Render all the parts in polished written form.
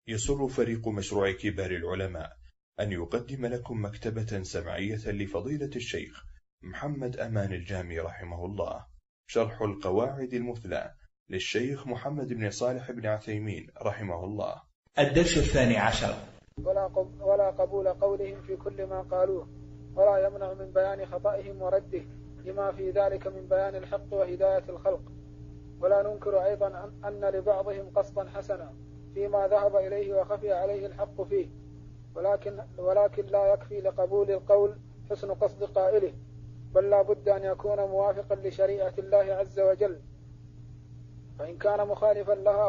يسر فريق مشروع كبار العلماء أن يقدم لكم مكتبة سمعية لفضيلة الشيخ محمد أمان الجامي رحمه الله، شرح القواعد المثلى للشيخ محمد بن صالح بن عثيمين رحمه الله. الدرس 12. ولا قبول قولهم في كل ما قالوه، ولا يمنع من بيان خطئهم ورده لما في ذلك من بيان الحق وهداية الخلق. ولا ننكر أيضا أن لبعضهم قصدا حسنا فيما ذهب إليه وخفي عليه الحق فيه، ولكن لا يكفي لقبول القول حسن قصد قائله، بل لا بد أن يكون موافقا لشريعة الله عز وجل، فإن كان مخالفا لها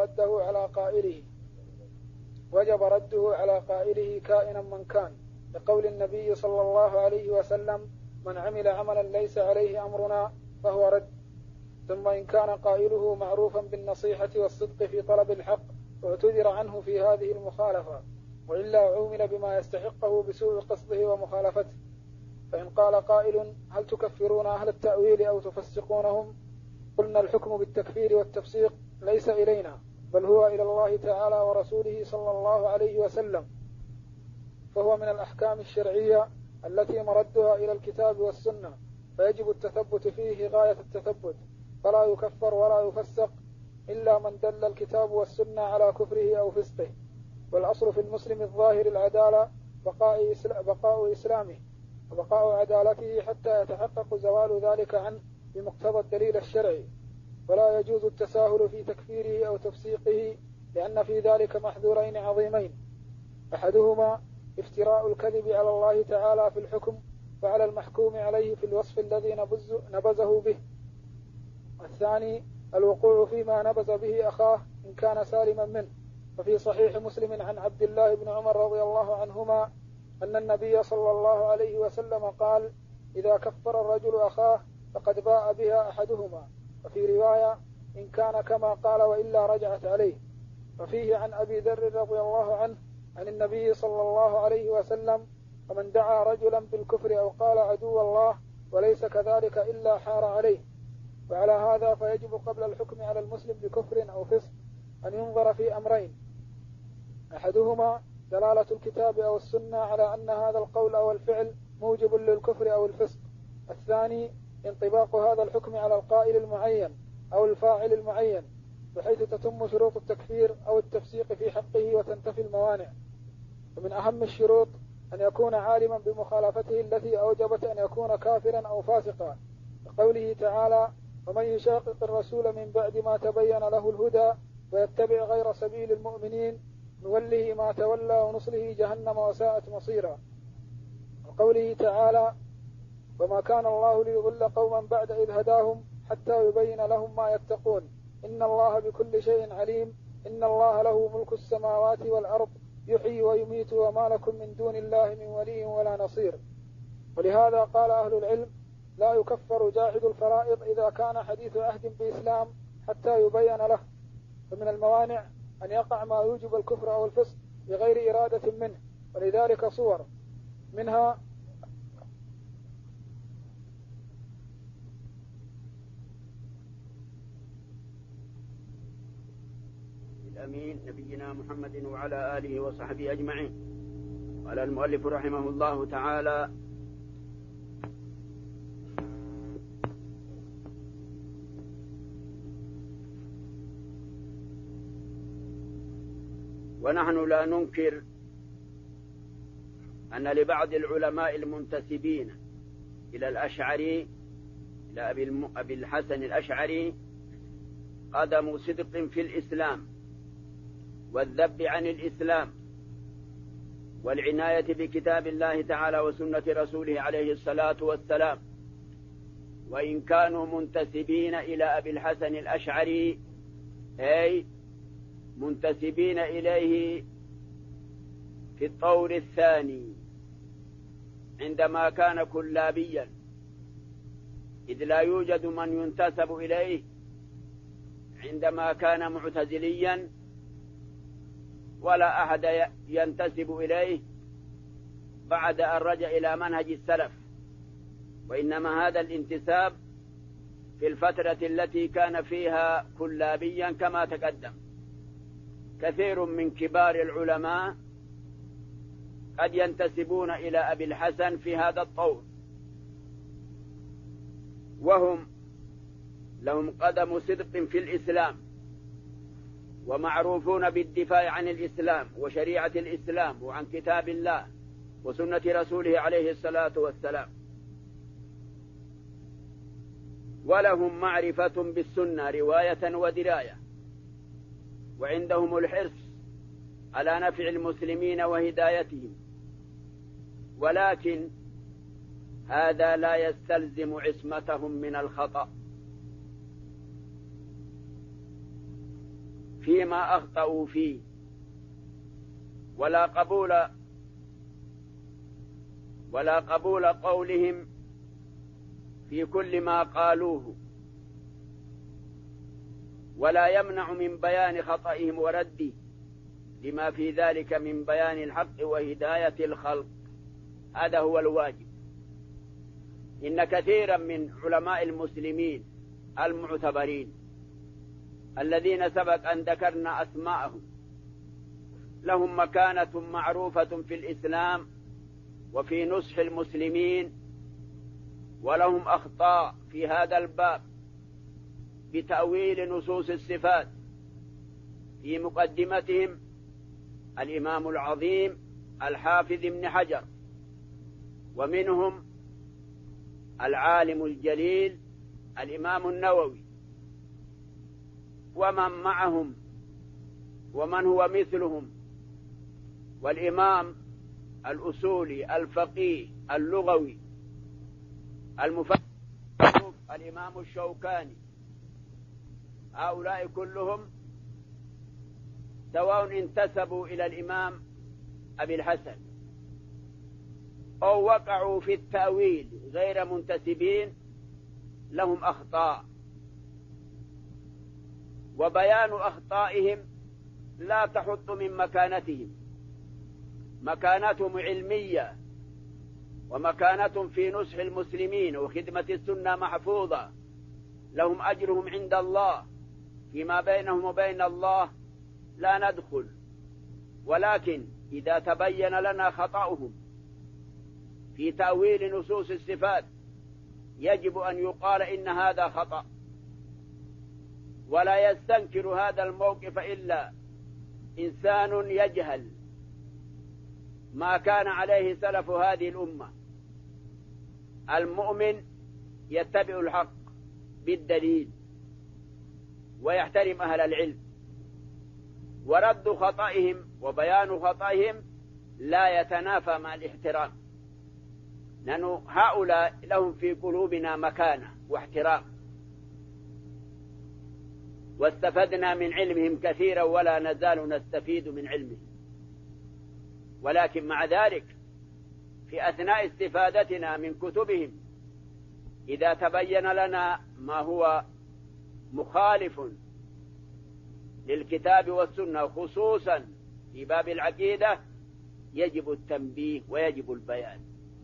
وجب رده على قائله كائنا من كان، لقول النبي صلى الله عليه وسلم: من عمل عملا ليس عليه أمرنا فهو رد. ثم إن كان قائله معروفا بالنصيحة والصدق في طلب الحق واعتذر عنه في هذه المخالفة، وإلا عومل بما يستحقه بسوء قصده ومخالفته. فإن قال قائل: هل تكفرون أهل التأويل أو تفسقونهم؟ قلنا: الحكم بالتكفير والتفسيق ليس إلينا، بل هو إلى الله تعالى ورسوله صلى الله عليه وسلم، فهو من الأحكام الشرعية التي مردها إلى الكتاب والسنة، فيجب التثبت فيه غاية التثبت، فلا يكفر ولا يفسق إلا من دل الكتاب والسنة على كفره أو فسقه. والأصل في المسلم الظاهر العدالة بقاء إسلامه وبقاء عدالته حتى يتحقق زوال ذلك عنه بمقتضى الدليل الشرعي، ولا يجوز التساهل في تكفيره أو تفسيقه، لأن في ذلك محذورين عظيمين: أحدهما افتراء الكذب على الله تعالى في الحكم وعلى المحكوم عليه في الوصف الذي نبذه به، الثاني الوقوع فيما نبذ به أخاه إن كان سالما منه. ففي صحيح مسلم عن عبد الله بن عمر رضي الله عنهما أن النبي صلى الله عليه وسلم قال: إذا كفر الرجل أخاه فقد باء بها أحدهما، وفي رواية: إن كان كما قال وإلا رجعت عليه. وفيه عن أبي ذر رضي الله عنه عن النبي صلى الله عليه وسلم: ومن دعا رجلا بالكفر أو قال عدو الله وليس كذلك إلا حار عليه. وعلى هذا فيجب قبل الحكم على المسلم بكفر أو فسق أن ينظر في أمرين: أحدهما دلالة الكتاب أو السنة على أن هذا القول أو الفعل موجب للكفر أو الفسق، الثاني انطباق هذا الحكم على القائل المعين أو الفاعل المعين، بحيث تتم شروط التكفير أو التفسيق في حقه وتنتفي الموانع. ومن أهم الشروط أن يكون عالما بمخالفته التي أوجبت أن يكون كافرا أو فاسقا، لقوله تعالى: ومن يشاقق الرسول من بعد ما تبين له الهدى ويتبع غير سبيل المؤمنين نوله ما تولى ونصله جهنم وساءت مصيرا. وقوله تعالى: وما كان الله ليضل قوما بعد إذ هداهم حتى يبين لهم ما يتقون إن الله بكل شيء عليم إن الله له ملك السماوات والأرض يحيي ويميت وما لكم من دون الله من ولي ولا نصير. ولهذا قال أهل العلم: لا يكفر جاحد الفرائض إذا كان حديث عهد بإسلام حتى يبين له. فمن الموانع أن يقع ما يوجب الكفر أو الفسق بغير إرادة منه، ولذلك صور منها: الأمين نبينا محمد وعلى آله وصحبه أجمعين. قال المؤلف رحمه الله تعالى: ونحن لا ننكر أن لبعض العلماء المنتسبين إلى الأشعري إلى أبي الحسن الأشعري قدم صدق في الإسلام والذب عن الإسلام والعناية بكتاب الله تعالى وسنة رسوله عليه الصلاة والسلام، وإن كانوا منتسبين إلى أبي الحسن الأشعري أي منتسبين إليه في الطور الثاني عندما كان كلابيا، إذ لا يوجد من ينتسب إليه عندما كان معتزليا، ولا أحد ينتسب إليه بعد أن رجع إلى منهج السلف، وإنما هذا الانتساب في الفترة التي كان فيها كلابيا كما تقدم. كثير من كبار العلماء قد ينتسبون إلى أبي الحسن في هذا الطور، وهم لهم قدم صدق في الإسلام، ومعروفون بالدفاع عن الإسلام وشريعة الإسلام وعن كتاب الله وسنة رسوله عليه الصلاة والسلام، ولهم معرفة بالسنة رواية ودراية، وعندهم الحرص على نفع المسلمين وهدايتهم، ولكن هذا لا يستلزم عصمتهم من الخطأ فيما أخطأوا فيه، ولا قبول قولهم في كل ما قالوه، ولا يمنع من بيان خطئهم ورده لما في ذلك من بيان الحق وهداية الخلق. هذا هو الواجب. إن كثيرا من علماء المسلمين المعتبرين الذين سبق أن ذكرنا أسماءهم لهم مكانة معروفة في الإسلام وفي نصح المسلمين، ولهم أخطاء في هذا الباب بتأويل نصوص الصفات، في مقدمتهم الإمام العظيم الحافظ ابن حجر، ومنهم العالم الجليل الإمام النووي، ومن معهم ومن هو مثلهم، والإمام الأصولي الفقيه اللغوي المفسر الإمام الشوكاني. هؤلاء كلهم سواء انتسبوا إلى الإمام أبي الحسن أو وقعوا في التأويل غير منتسبين لهم أخطاء، وبيان أخطائهم لا تحط من مكانتهم. مكانتهم علمية، ومكانتهم في نصح المسلمين وخدمة السنة محفوظة، لهم أجرهم عند الله، فيما بينهم وبين الله لا ندخل. ولكن إذا تبين لنا خطأهم في تأويل نصوص الصفات يجب أن يقال إن هذا خطأ، ولا يستنكر هذا الموقف إلا إنسان يجهل ما كان عليه سلف هذه الأمة. المؤمن يتبع الحق بالدليل ويحترم أهل العلم، ورد خطئهم وبيان خطئهم لا يتنافى مع الاحترام، لأن هؤلاء لهم في قلوبنا مكانة واحترام، واستفدنا من علمهم كثيرا ولا نزال نستفيد من علمهم. ولكن مع ذلك في أثناء استفادتنا من كتبهم إذا تبين لنا ما هو مخالف للكتاب والسنة خصوصا في باب العقيدة يجب التنبيه ويجب البيان،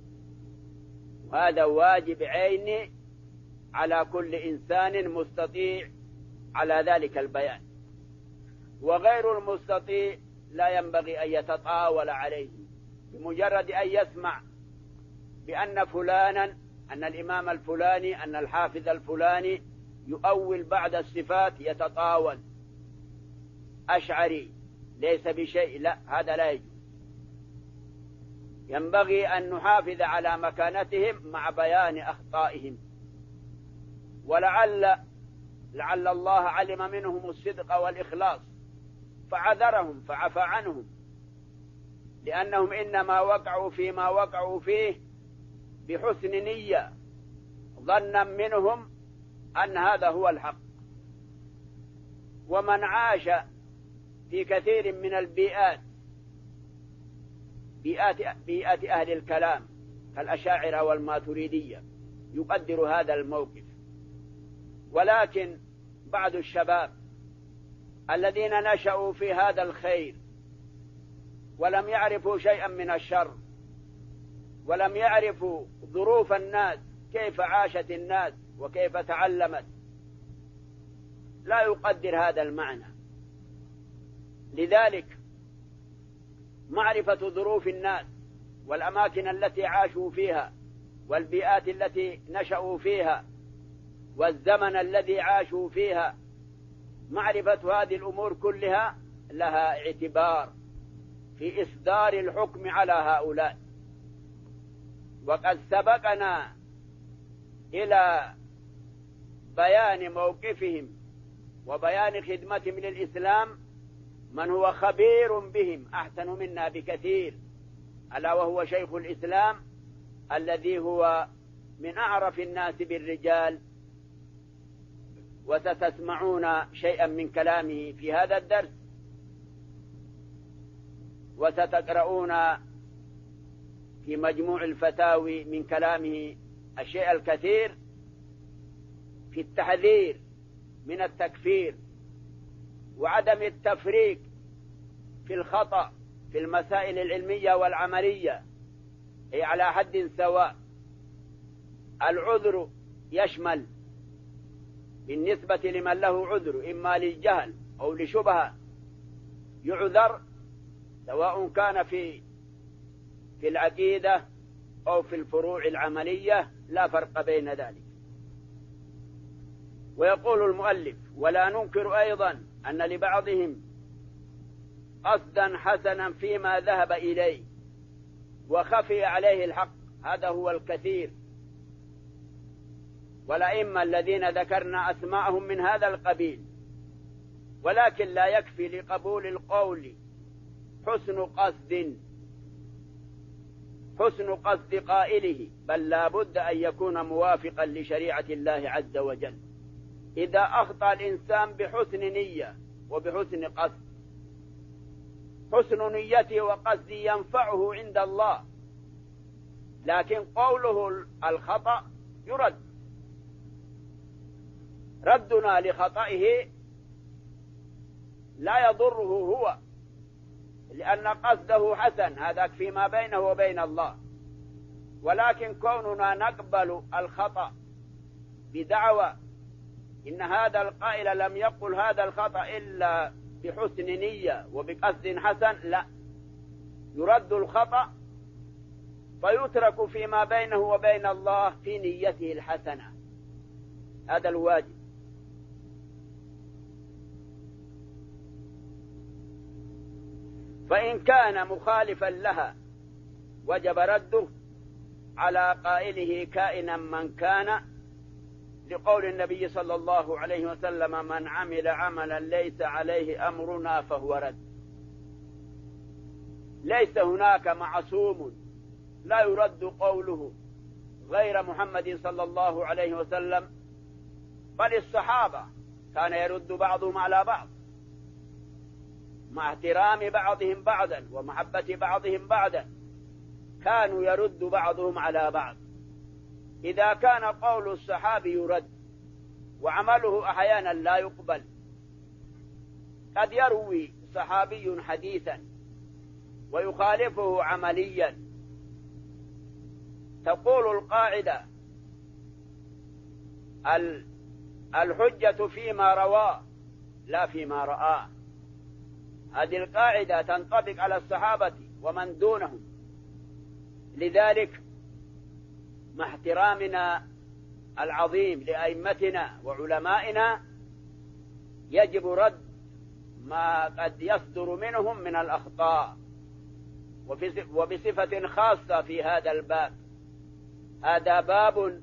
وهذا واجب عيني على كل إنسان مستطيع على ذلك البيان، وغير المستطيع لا ينبغي أن يتطاول عليه بمجرد أن يسمع بأن فلانا، أن الإمام الفلاني، أن الحافظ الفلاني يؤول بعض الصفات يتطاول أشعري ليس بشيء، لا، هذا لا يجوز. ينبغي أن نحافظ على مكانتهم مع بيان أخطائهم، ولعل الله علم منهم الصدق والإخلاص فعذرهم فعفى عنهم، لأنهم إنما وقعوا فيما وقعوا فيه بحسن نية، ظنا منهم أن هذا هو الحق. ومن عاش في كثير من البيئات، بيئات أهل الكلام كالأشاعرة والماتريدية، يقدر هذا الموقف. ولكن بعض الشباب الذين نشأوا في هذا الخير ولم يعرفوا شيئا من الشر، ولم يعرفوا ظروف الناس كيف عاشت الناس وكيف تعلمت، لا يقدر هذا المعنى، لذلك معرفة ظروف الناس والأماكن التي عاشوا فيها والبيئات التي نشأوا فيها والزمن الذي عاشوا فيها، معرفة هذه الأمور كلها لها اعتبار في إصدار الحكم على هؤلاء. وقد سبقنا إلى بيان موقفهم وبيان خدمتهم للإسلام من هو خبير بهم أحسن منا بكثير، ألا وهو شيخ الإسلام الذي هو من أعرف الناس بالرجال، وستسمعون شيئا من كلامه في هذا الدرس، وستقرؤون في مجموع الفتاوي من كلامه الشيء الكثير في التحذير من التكفير وعدم التفريق في الخطأ في المسائل العلمية والعملية، أي على حد سواء. العذر يشمل بالنسبة لمن له عذر إما للجهل أو لشبهة يعذر، سواء كان في العقيدة أو في الفروع العملية، لا فرق بين ذلك. ويقول المؤلف: ولا ننكر أيضا أن لبعضهم قصدا حسنا فيما ذهب إليه وخفي عليه الحق، هذا هو الكثير. والأئمة الذين ذكرنا أسماءهم من هذا القبيل، ولكن لا يكفي لقبول القول حسن قصد قائله، بل لا بد أن يكون موافقا لشريعة الله عز وجل. إذا أخطأ الإنسان بحسن نية وبحسن قصد، حسن نيته وقصده ينفعه عند الله، لكن قوله الخطأ يرد. ردنا لخطئه لا يضره هو، لأن قصده حسن، هذا فيما بينه وبين الله. ولكن كوننا نقبل الخطأ بدعوى إن هذا القائل لم يقل هذا الخطأ إلا بحسن نية وبقصد حسن، لا، يرد الخطأ فيترك فيما بينه وبين الله في نيته الحسنة، هذا الواجب. فإن كان مخالفا لها وجب رده على قائله كائنا من كان، لقول النبي صلى الله عليه وسلم: من عمل عملا ليس عليه أمرنا فهو رد. ليس هناك معصوم لا يرد قوله غير محمد صلى الله عليه وسلم، بل الصحابة كان يرد بعضهم على بعض مع احترام بعضهم بعضا ومحبة بعضهم بعضا، كانوا يرد بعضهم على بعض. إذا كان قول الصحابي يرد وعمله أحيانا لا يقبل، قد يروي صحابي حديثا ويخالفه عمليا، تقول القاعدة: الحجة فيما رواه لا فيما رآه. هذه القاعدة تنطبق على الصحابة ومن دونهم. لذلك مع احترامنا العظيم لأئمتنا وعلمائنا يجب رد ما قد يصدر منهم من الأخطاء، وبصفة خاصة في هذا الباب. هذا باب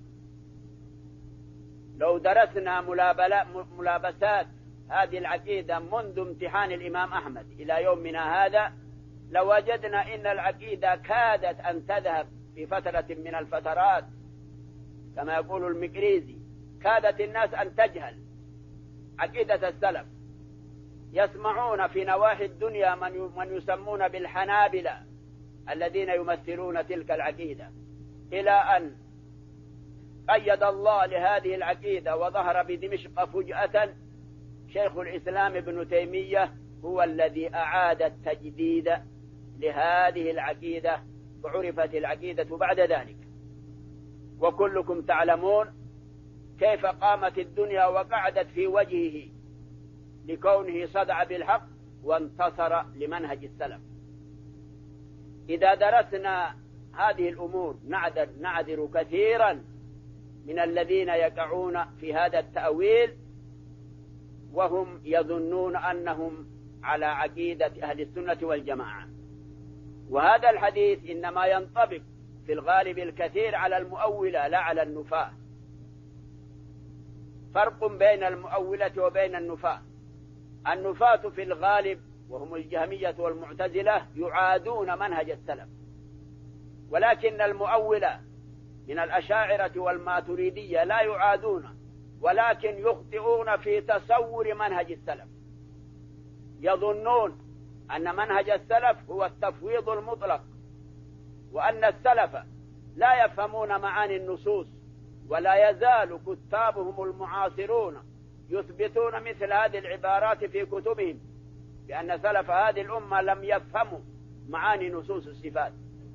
لو درسنا ملابسات هذه العقيدة منذ امتحان الإمام أحمد إلى يومنا هذا، لوجدنا إن العقيدة كادت أن تذهب في فترة من الفترات، كما يقول المقريزي: كادت الناس أن تجهل عقيدة السلف. يسمعون في نواحي الدنيا من يسمون بالحنابلة الذين يمثلون تلك العقيدة، إلى أن قيد الله لهذه العقيدة وظهر بدمشق فجأة شيخ الإسلام ابن تيمية هو الذي أعاد التجديد لهذه العقيدة، وعرفت العقيدة بعد ذلك. وكلكم تعلمون كيف قامت الدنيا وقعدت في وجهه لكونه صدع بالحق وانتصر لمنهج السلف. إذا درسنا هذه الأمور نعذر كثيرا من الذين يقعون في هذا التأويل وهم يظنون أنهم على عقيدة أهل السنة والجماعة. وهذا الحديث إنما ينطبق في الغالب الكثير على المؤولة لا على النفاة. فرق بين المؤولة وبين النفاة. النفاة في الغالب وهم الجهمية والمعتزلة يعادون منهج السلف، ولكن المؤولة من الأشاعرة والماتريدية لا يعادون، ولكن يخطئون في تصور منهج السلف. يظنون أن منهج السلف هو التفويض المطلق، وأن السلف لا يفهمون معاني النصوص، ولا يزال كتابهم المعاصرون يثبتون مثل هذه العبارات في كتبهم بأن سلف هذه الأمة لم يفهموا معاني نصوص الصفات.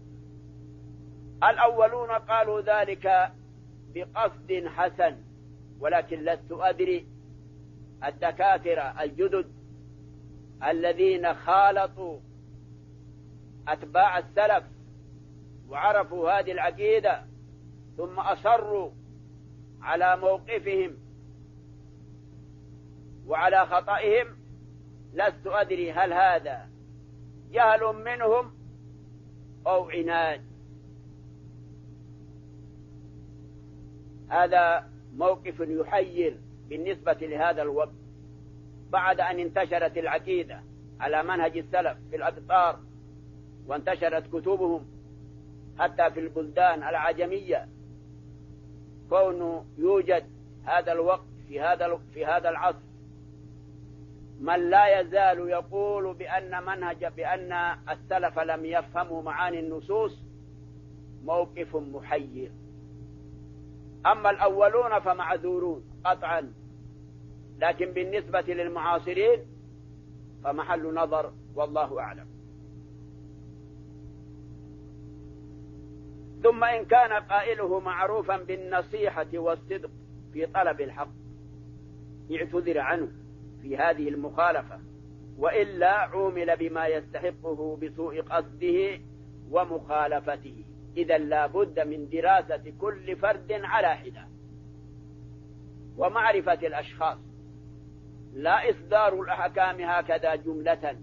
الأولون قالوا ذلك بقصد حسن، ولكن لست أدري الدكاترة الجدد الذين خالطوا أتباع السلف وعرفوا هذه العقيدة ثم أصروا على موقفهم وعلى خطئهم، لست أدري هل هذا جهل منهم أو عناد. هذا موقف يحير بالنسبة لهذا الوقت بعد أن انتشرت العقيدة على منهج السلف في الأقطار وانتشرت كتبهم حتى في البلدان العجمية. كونه يوجد هذا الوقت في هذا العصر من لا يزال يقول بأن السلف لم يفهموا معاني النصوص موقف محير. أما الأولون فمعذورون قطعا، لكن بالنسبة للمعاصرين فمحل نظر والله أعلم. ثم إن كان قائله معروفا بالنصيحة والصدق في طلب الحق اعتذر عنه في هذه المخالفة، وإلا عومل بما يستحقه بسوء قصده ومخالفته. إذا لا بد من دراسة كل فرد على حدة ومعرفة الأشخاص، لا إصدار الأحكام هكذا جملة.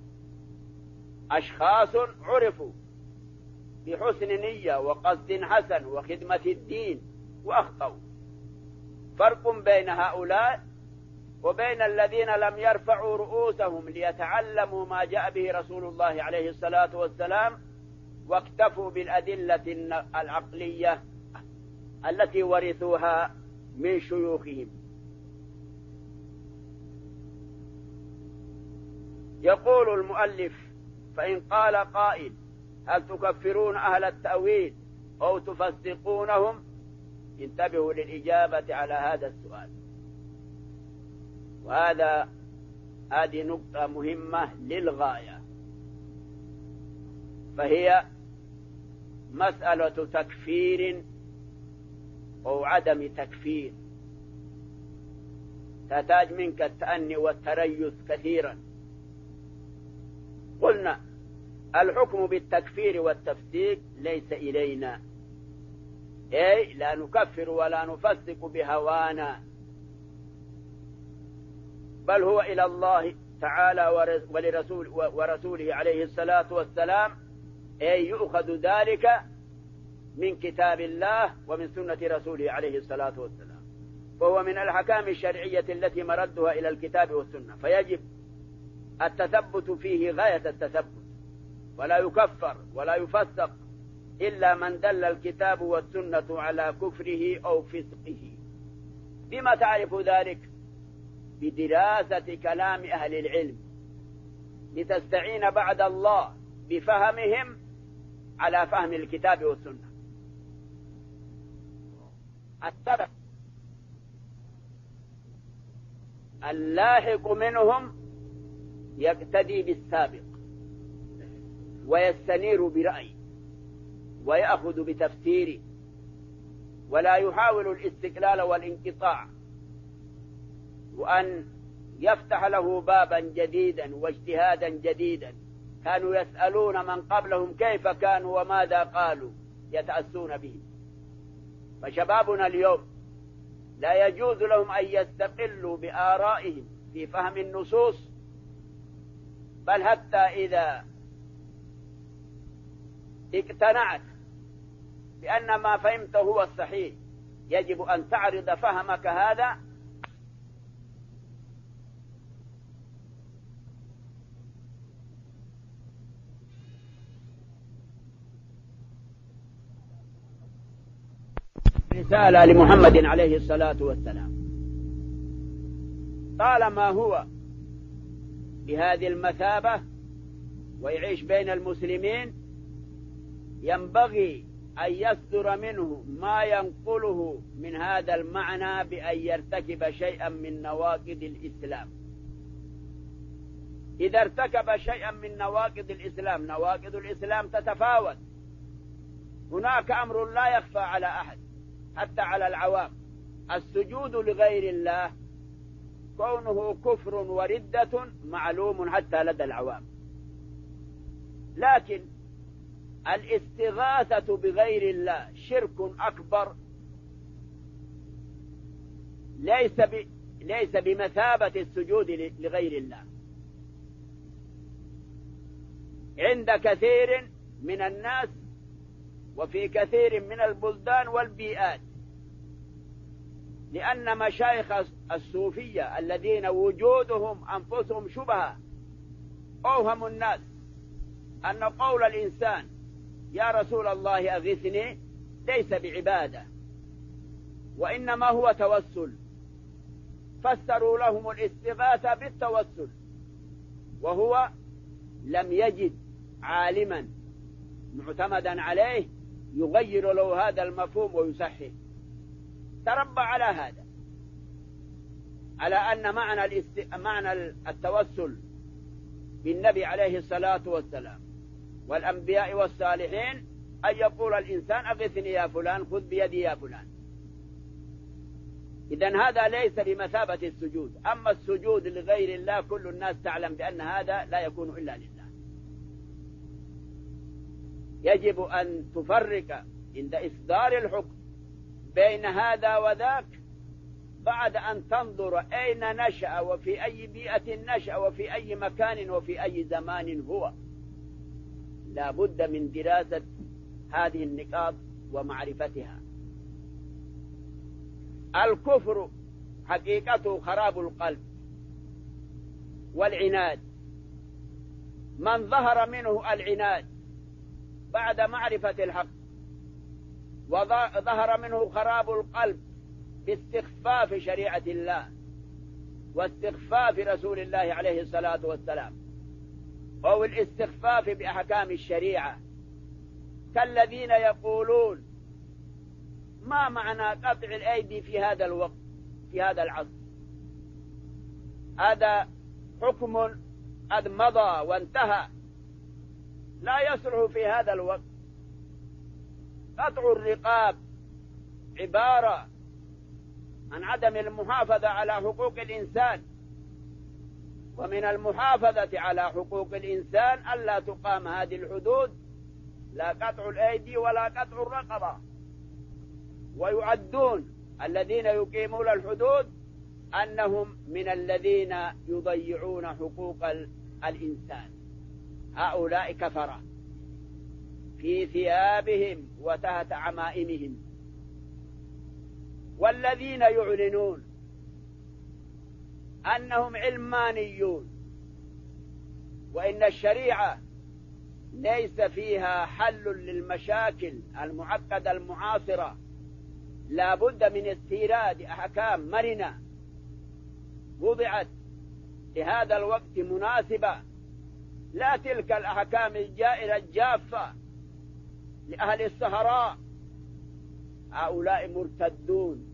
أشخاص عرفوا بحسن نية وقصد حسن وخدمة الدين وأخطأوا. فرق بين هؤلاء وبين الذين لم يرفعوا رؤوسهم ليتعلموا ما جاء به رسول الله عليه الصلاة والسلام واكتفوا بالأدلة العقلية التي ورثوها من شيوخهم. يقول المؤلف: فإن قال قائل هل تكفرون أهل التأويل أو تفسقونهم؟ انتبهوا للإجابة على هذا السؤال، هذه نقطة مهمة للغاية، فهي مسألة تكفير أو عدم تكفير، تحتاج منك التأني والتريث كثيرا. قلنا الحكم بالتكفير والتفسيق ليس إلينا، أي لا نكفر ولا نفسق بهوانا، بل هو إلى الله تعالى ورسوله عليه الصلاة والسلام، أي يؤخذ ذلك من كتاب الله ومن سنة رسوله عليه الصلاة والسلام، فهو من الأحكام الشرعية التي مردها إلى الكتاب والسنة، فيجب التثبت فيه غاية التثبت، ولا يكفر ولا يفسق إلا من دل الكتاب والسنة على كفره أو فسقه. بما تعرف ذلك؟ بدراسة كلام أهل العلم، لتستعين بعد الله بفهمهم على فهم الكتاب والسنة. السبب اللاحق منهم يقتدي بالسابق ويستنير برأيه ويأخذ بتفسيره، ولا يحاول الاستقلال والانقطاع وأن يفتح له بابا جديدا واجتهادا جديدا. كانوا يسألون من قبلهم كيف كانوا وماذا قالوا، يتأسون به. فشبابنا اليوم لا يجوز لهم أن يستقلوا بآرائهم في فهم النصوص، بل حتى إذا اقتنعت بأن ما فهمته هو الصحيح يجب أن تعرض فهمك هذا رسالة لمحمد عليه الصلاة والسلام. طالما هو بهذه المثابة ويعيش بين المسلمين، ينبغي أن يصدر منه ما ينقله من هذا المعنى بأن يرتكب شيئا من نواقض الإسلام. إذا ارتكب شيئا من نواقض الإسلام، نواقض الإسلام تتفاوت. هناك أمر لا يخفى على أحد حتى على العوام، السجود لغير الله كونه كفر وردة معلوم حتى لدى العوام. لكن الاستغاثة بغير الله شرك أكبر، ليس بمثابة السجود لغير الله عند كثير من الناس وفي كثير من البلدان والبيئات. لأن مشايخ الصوفية الذين وجودهم أنفسهم شبهة أوهموا الناس أن قول الإنسان يا رسول الله أغثني ليس بعبادة، وإنما هو توسل. فسروا لهم الاستغاثة بالتوسل، وهو لم يجد عالما معتمدا عليه يغير له هذا المفهوم ويصحح. تربى على هذا، على أن معنى التوسل بالنبي عليه الصلاة والسلام والأنبياء والصالحين أن يقول الإنسان أغثني يا فلان، خذ بيدي يا فلان. إذن هذا ليس بمثابة السجود. أما السجود لغير الله كل الناس تعلم بأن هذا لا يكون إلا لله. يجب أن تفرق عند إصدار الحكم بين هذا وذاك بعد أن تنظر أين نشأ وفي أي بيئة نشأ وفي أي مكان وفي أي زمان هو. لا بد من دراسة هذه النقاط ومعرفتها. الكفر حقيقته خراب القلب والعناد. من ظهر منه العناد بعد معرفة الحق، وظهر منه خراب القلب باستخفاف شريعة الله واستخفاف رسول الله عليه الصلاة والسلام، أو الاستخفاف بأحكام الشريعة، كالذين يقولون ما معنى قطع الأيدي في هذا الوقت في هذا العصر؟ هذا حكم قد مضى وانتهى، لا يصلح في هذا الوقت. قطع الرقاب عبارة عن عدم المحافظة على حقوق الإنسان، ومن المحافظة على حقوق الإنسان ألا تقام هذه الحدود، لا قطع الأيدي ولا قطع الرقبة. ويعدون الذين يقيمون الحدود أنهم من الذين يضيعون حقوق الإنسان. هؤلاء كفرة في ثيابهم وتحت عمائمهم. والذين يعلنون أنهم علمانيون وإن الشريعة ليس فيها حل للمشاكل المعقدة المعاصرة، لا بد من استيراد أحكام مرنة وضعت لهذا الوقت مناسبة، لا تلك الأحكام الجائرة الجافة لأهل الصحراء. هؤلاء مرتدون.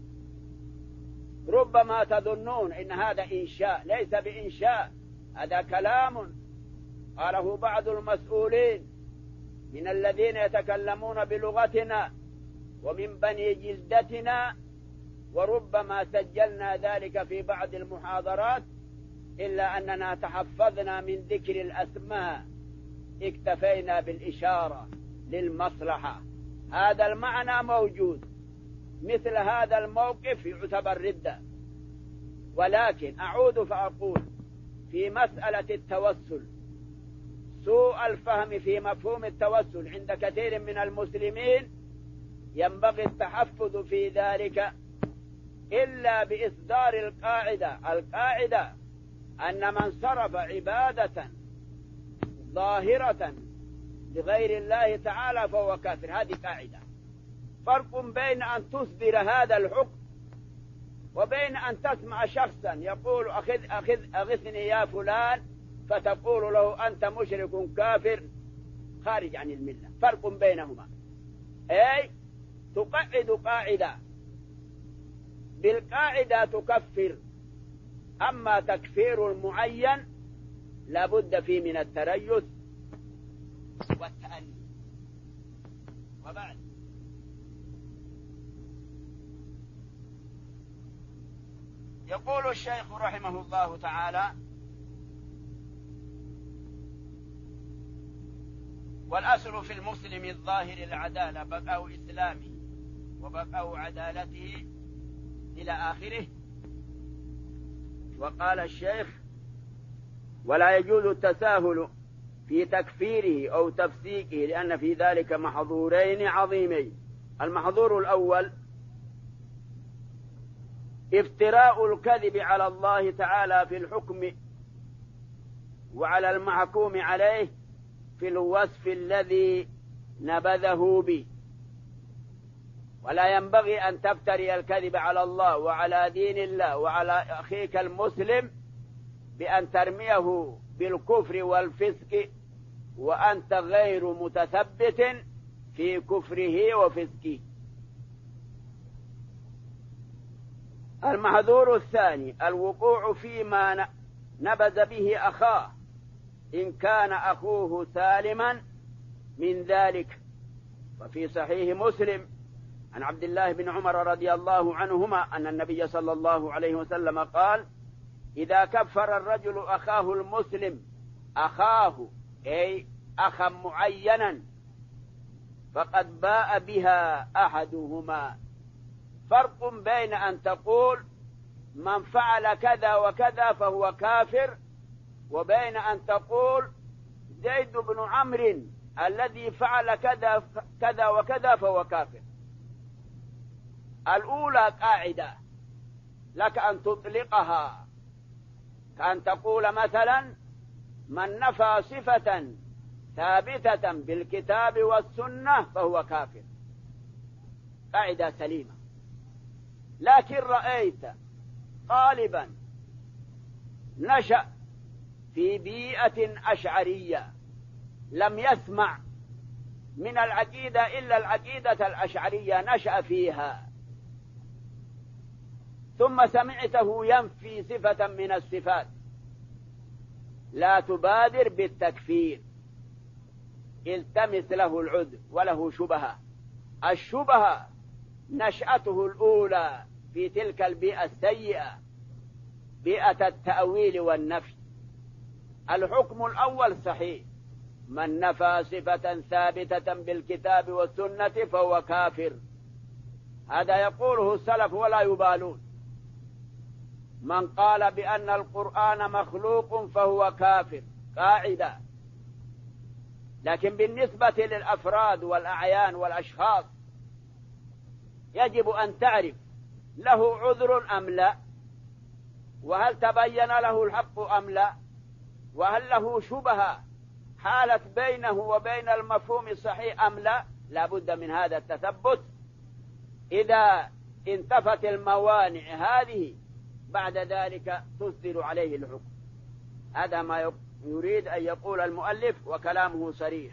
ربما تظنون إن هذا إنشاء، ليس بإنشاء، هذا كلام قاله بعض المسؤولين من الذين يتكلمون بلغتنا ومن بني جلدتنا، وربما سجلنا ذلك في بعض المحاضرات، إلا أننا تحفظنا من ذكر الأسماء، اكتفينا بالإشارة للمصلحة. هذا المعنى موجود، مثل هذا الموقف يعتبر ردة. ولكن أعود فأقول في مسألة التوسل، سوء الفهم في مفهوم التوسل عند كثير من المسلمين، ينبغي التحفظ في ذلك إلا بإصدار القاعدة أن من صرف عبادة ظاهرة لغير الله تعالى فهو كافر. هذه قاعدة. فرق بين أن تصدر هذا الحكم وبين أن تسمع شخصا يقول أغثني يا فلان، فتقول له أنت مشرك كافر خارج عن الملة. فرق بينهما. أي تقعد قاعدة، بالقاعدة تكفر، أما تكفير المعين لابد فيه من التريث والتأني. وبعد يقول الشيخ رحمه الله تعالى: والأصل في المسلم الظاهر العدالة بقاء إسلامه وبقاء عدالته إلى آخره. وقال الشيخ: ولا يجوز التساهل في تكفيره أو تفسيقه، لأن في ذلك محظورين عظيمين. المحظور الأول افتراء الكذب على الله تعالى في الحكم وعلى المحكوم عليه في الوصف الذي نبذه به. ولا ينبغي أن تفتري الكذب على الله وعلى دين الله وعلى أخيك المسلم بأن ترميه بالكفر والفسق وأنت غير متثبت في كفره وفسقه. المحذور الثاني الوقوع فيما نبذ به أخاه إن كان أخوه سالما من ذلك. وفي صحيح مسلم عن عبد الله بن عمر رضي الله عنهما أن النبي صلى الله عليه وسلم قال: إذا كفر الرجل أخاه المسلم، أخاه أي أخا معينا، فقد باء بها أحدهما. فرق بين أن تقول من فعل كذا وكذا فهو كافر، وبين أن تقول زيد بن عمرو الذي فعل كذا كذا وكذا فهو كافر. الأولى قاعدة لك أن تطلقها، كأن تقول مثلا من نفى صفة ثابتة بالكتاب والسنة فهو كافر، قاعدة سليمة. لكن رأيت طالبا نشأ في بيئة أشعرية لم يسمع من العقيدة إلا العقيدة الأشعرية، نشأ فيها، ثم سمعته ينفي صفة من الصفات، لا تبادر بالتكفير، التمس له العذر وله شبهة. الشبهة نشأته الأولى في تلك البيئة السيئة، بيئة التأويل والنفي. الحكم الأول صحيح، من نفى صفة ثابتة بالكتاب والسنة فهو كافر، هذا يقوله السلف ولا يبالون. من قال بأن القرآن مخلوق فهو كافر، قاعدة. لكن بالنسبة للأفراد والأعيان والأشخاص يجب أن تعرف له عذر أم لا، وهل تبين له الحق أم لا، وهل له شبهة حالت بينه وبين المفهوم الصحيح أم لا. لا بد من هذا التثبت. إذا انتفت الموانع هذه بعد ذلك تصدر عليه الحكم. هذا ما يريد أن يقول المؤلف، وكلامه صريح.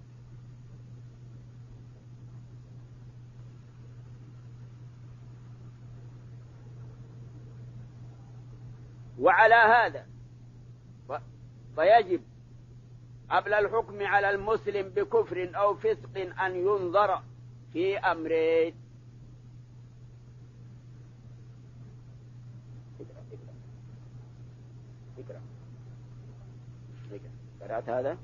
وعلى هذا فيجب قبل الحكم على المسلم بكفر أو فسق أن ينظر في أمرين: قرأت هذا؟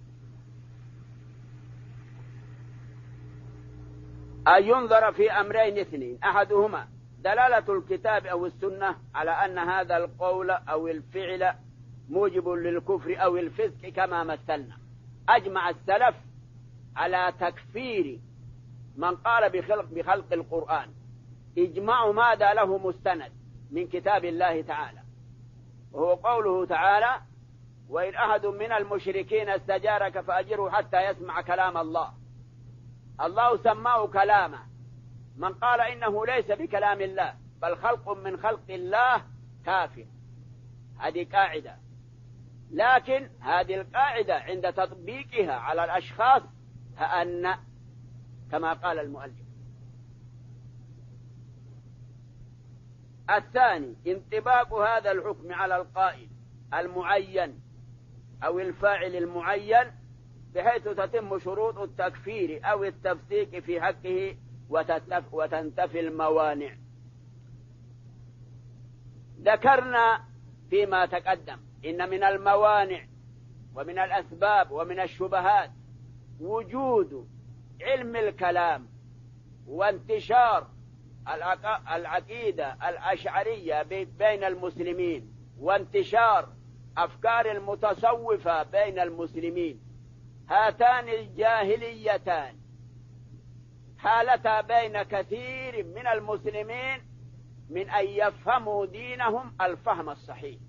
أن ينظر في أمرين اثنين، أحدهما دلالة الكتاب أو السنة على أن هذا القول أو الفعل موجب للكفر أو الفسق كما مثلنا. أجمع السلف على تكفير من قال بخلق القرآن، إجماع ماذا له مستند من كتاب الله تعالى، وهو قوله تعالى: وإن أحد من المشركين استجارك فأجره حتى يسمع كلام الله. الله سماه كلامه، من قال إنه ليس بكلام الله بل خلق من خلق الله كافر. هذه قاعدة، لكن هذه القاعدة عند تطبيقها على الأشخاص فأن كما قال المؤلف. الثاني انطباق هذا الحكم على القائل المعين أو الفاعل المعين، بحيث تتم شروط التكفير أو التفسيق في حقه وتنتفي الموانع. ذكرنا فيما تقدم إن من الموانع ومن الأسباب ومن الشبهات وجود علم الكلام وانتشار العقيدة الأشعرية بين المسلمين، وانتشار أفكار المتصوفة بين المسلمين. هاتان الجاهليتان حالتا بين كثير من المسلمين من أن يفهموا دينهم الفهم الصحيح.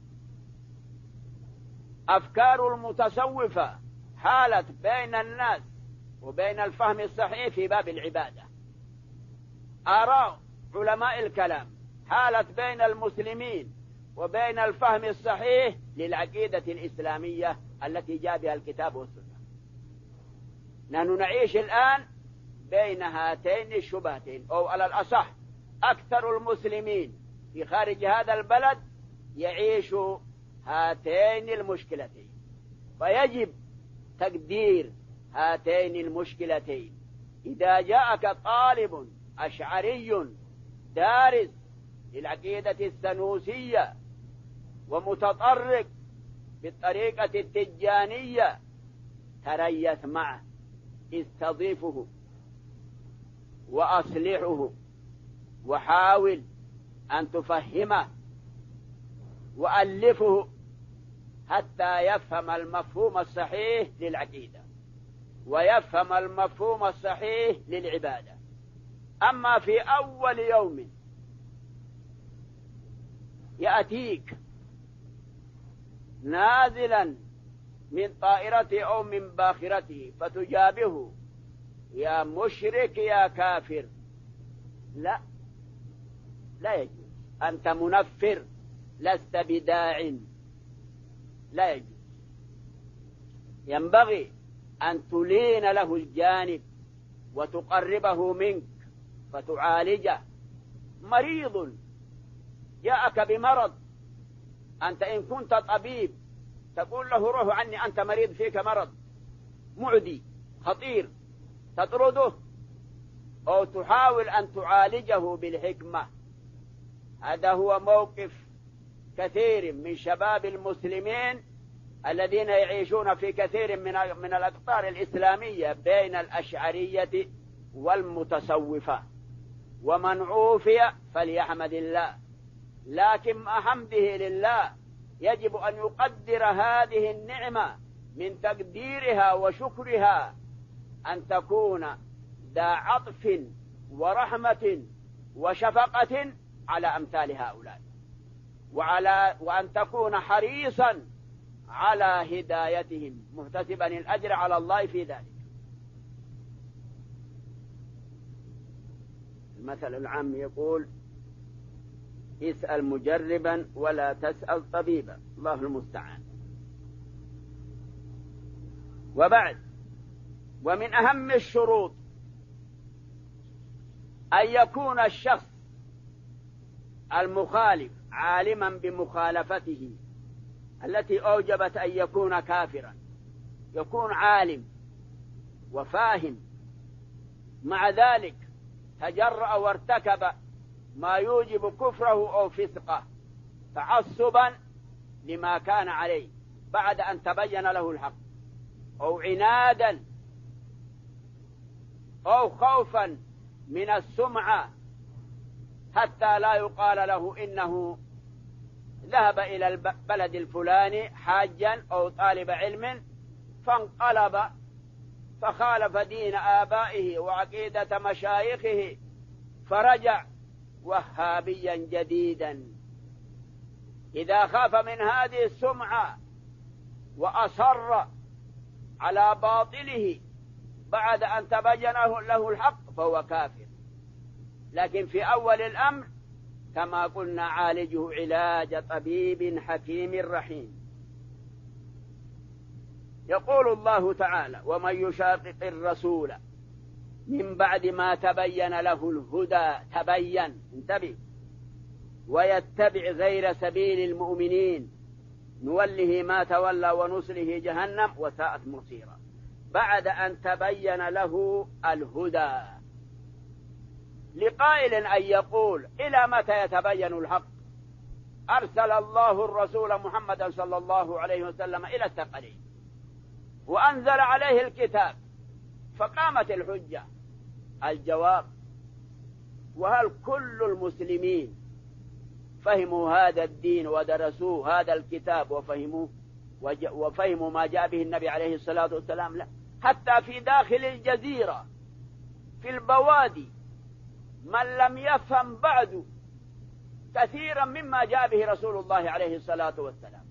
أفكار المتصوفة حالت بين الناس وبين الفهم الصحيح في باب العبادة. آراء علماء الكلام حالت بين المسلمين وبين الفهم الصحيح للعقيدة الإسلامية التي جاء بها الكتاب والسنة. نحن نعيش الآن بين هاتين الشبهتين، أو على الأصح أكثر المسلمين في خارج هذا البلد يعيش هاتين المشكلتين، ويجب تقدير هاتين المشكلتين. إذا جاءك طالب أشعري دارس للعقيدة السنوسية ومتطرق بالطريقة التجانية، تريث معه، استضيفه وأصلحه، وحاول أن تفهمه وألفه حتى يفهم المفهوم الصحيح للعقيدة ويفهم المفهوم الصحيح للعبادة. أما في أول يوم يأتيك نازلا من طائرته أو من باخرته فتجابه: يا مشرك يا كافر، لا يجوز، أنت منفر لست بداع، لا يجوز. ينبغي أن تلين له الجانب وتقربه منك فتعالجه. مريض جاءك بمرض، أنت إن كنت طبيب تقول له: روح عني، أنت مريض، فيك مرض معدي خطير، تطرده أو تحاول أن تعالجه بالحكمة. هذا هو موقف كثير من شباب المسلمين الذين يعيشون في كثير من الأقطار الإسلامية بين الأشعرية والمتصوفة. ومن عوفي فليحمد الله، لكن مع حمده لله يجب أن يقدر هذه النعمة من تقديرها وشكرها أن تكون ذا عطف ورحمة وشفقة على أمثال هؤلاء، وأن تكون حريصا على هدايتهم محتسبا الأجر على الله في ذلك. المثل العام يقول: اسأل مجربا ولا تسأل طبيبا. الله المستعان. وبعد، ومن أهم الشروط أن يكون الشخص المخالف عالما بمخالفته التي أوجبت أن يكون كافرا، يكون عالم وفاهم، مع ذلك تجرأ وارتكب ما يوجب كفره أو فسقه تعصبا لما كان عليه بعد أن تبين له الحق، أو عنادا، أو خوفا من السمعة حتى لا يقال له إنه ذهب إلى البلد الفلاني حاجا أو طالب علم فانقلب فخالف دين آبائه وعقيدة مشايخه فرجع وهابيا جديدا. إذا خاف من هذه السمعة وأصر على باطله بعد أن تبين له الحق فهو كافر. لكن في أول الأمر كما قلنا عالجه علاج طبيب حكيم رحيم. يقول الله تعالى: ومن يشاقق الرسول من بعد ما تبين له الهدى، تبين، انتبه، ويتبع غير سبيل المؤمنين نوله ما تولى ونصله جهنم وساءت مصيرا. بعد أن تبين له الهدى، لقائل أن يقول: إلى متى يتبين الحق؟ أرسل الله الرسول محمدا صلى الله عليه وسلم إلى الثقلين وأنزل عليه الكتاب فقامت الحجة. الجواب: وهل كل المسلمين فهموا هذا الدين ودرسوه هذا الكتاب وفهموا ما جاء به النبي عليه الصلاة والسلام؟ لا. حتى في داخل الجزيرة في البوادي من لم يفهم بعد كثيرا مما جاء به رسول الله عليه الصلاة والسلام.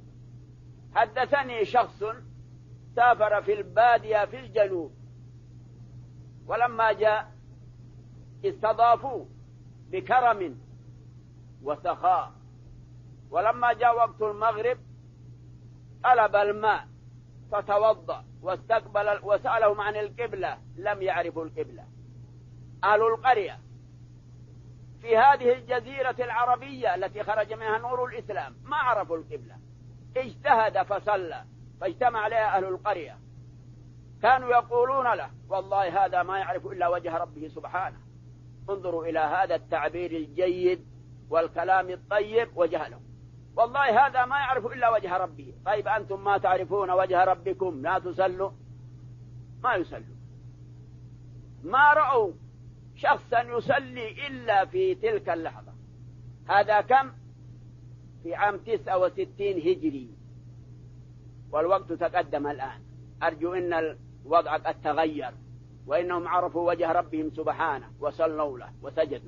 حدثني شخص سافر في البادية في الجنوب، ولما جاء استضافوه بكرم وسخاء، ولما جاء وقت المغرب طلب الماء فتوضأ واستقبل وسألهم عن القبلة، لم يعرفوا القبلة. أهل القرية في هذه الجزيرة العربية التي خرج منها نور الإسلام ما عرفوا القبلة. اجتهد فصلى فاجتمع عليها أهل القرية، كانوا يقولون له: والله هذا ما يعرف إلا وجه ربه سبحانه. انظروا إلى هذا التعبير الجيد والكلام الطيب وجهله. والله هذا ما يعرف إلا وجه ربه. طيب أنتم ما تعرفون وجه ربكم لا تصلوا؟ ما يصلوا. ما رأوا شخصا يصلي إلا في تلك اللحظة. هذا كم؟ في عام 69 هجري، والوقت تقدم الآن. أرجو إن الوضع قد تغير وإنهم عرفوا وجه ربهم سبحانه وصلوا له وسجدوا.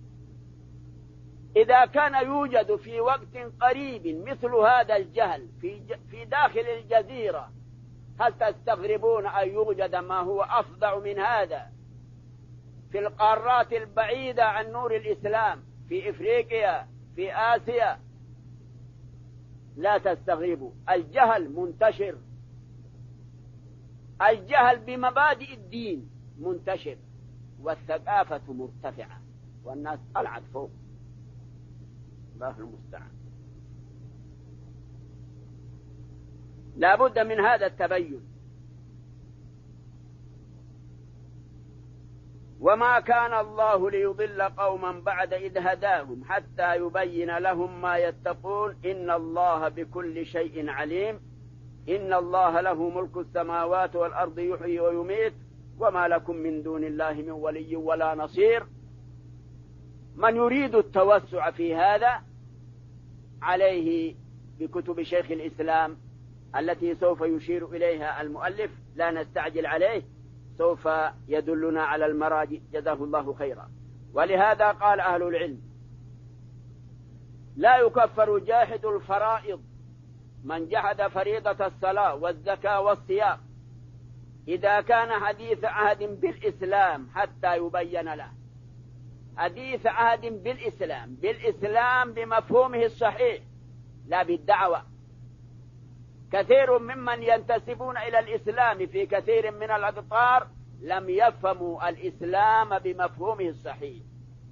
إذا كان يوجد في وقت قريب مثل هذا الجهل في داخل الجزيرة، هل تستغربون أن يوجد ما هو أفظع من هذا في القارات البعيدة عن نور الإسلام، في إفريقيا، في آسيا؟ لا تستغربوا. الجهل منتشر، الجهل بمبادئ الدين منتشر، والثقافة مرتفعة والناس طلعت فوق. الله المستعان. لا بد من هذا التبين. وما كان الله ليضل قوما بعد إذ هداهم حتى يبين لهم ما يتقون إن الله بكل شيء عليم إن الله له ملك السماوات والأرض يحيي ويميت وما لكم من دون الله من ولي ولا نصير. من يريد التوسع في هذا عليه بكتب شيخ الإسلام التي سوف يشير إليها المؤلف، لا نستعجل عليه، سوف يدلنا على المراجع جزاه الله خيرا. ولهذا قال أهل العلم: لا يكفر جاحد الفرائض من جحد فريضة الصلاة والزكاة والصيام إذا كان حديث عهد بالإسلام حتى يبين له. حديث عهد بالإسلام بمفهومه الصحيح لا بالدعوة. كثير ممن ينتسبون إلى الإسلام في كثير من الأقطار لم يفهموا الإسلام بمفهومه الصحيح،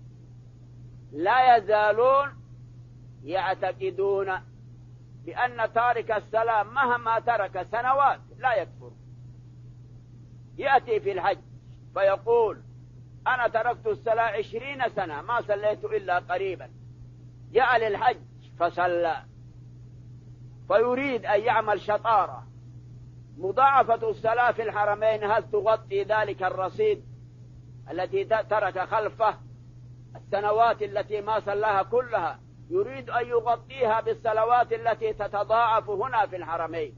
لا يزالون يعتقدون بأن تارك الصلاة مهما ترك سنوات لا يكفر. يأتي في الحج فيقول: أنا تركت الصلاة 20 سنة ما صليت إلا قريبا. جاء للحج فصلى، فيريد أن يعمل شطارة. مضاعفة الصلاة في الحرمين هل تغطي ذلك الرصيد التي ترك خلفه السنوات التي ما صلاها كلها؟ يريد أن يغطيها بالصلوات التي تتضاعف هنا في الحرمين.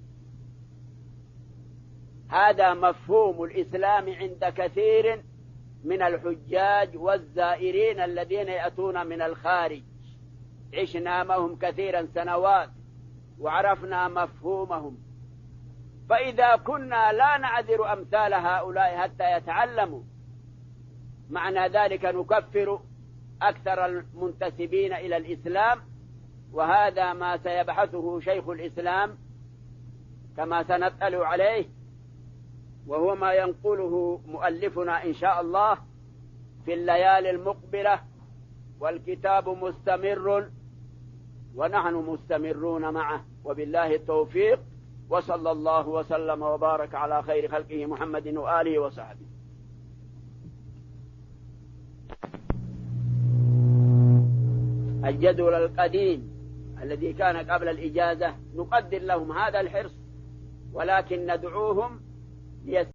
هذا مفهوم الإسلام عند كثير من الحجاج والزائرين الذين يأتون من الخارج. عشنا معهم كثيرا سنوات وعرفنا مفهومهم. فإذا كنا لا نعذر أمثال هؤلاء حتى يتعلموا معنى ذلك نكفر أكثر المنتسبين إلى الإسلام. وهذا ما سيبحثه شيخ الإسلام كما سنطلع عليه، وهو ما ينقله مؤلفنا إن شاء الله في الليالي المقبلة. والكتاب مستمر ونحن مستمرون معه، وبالله التوفيق. وصلى الله وسلم وبارك على خير خلقه محمد وآله وصحبه. الجدول القديم الذي كان قبل الإجازة نقدر لهم هذا الحرص، ولكن ندعوهم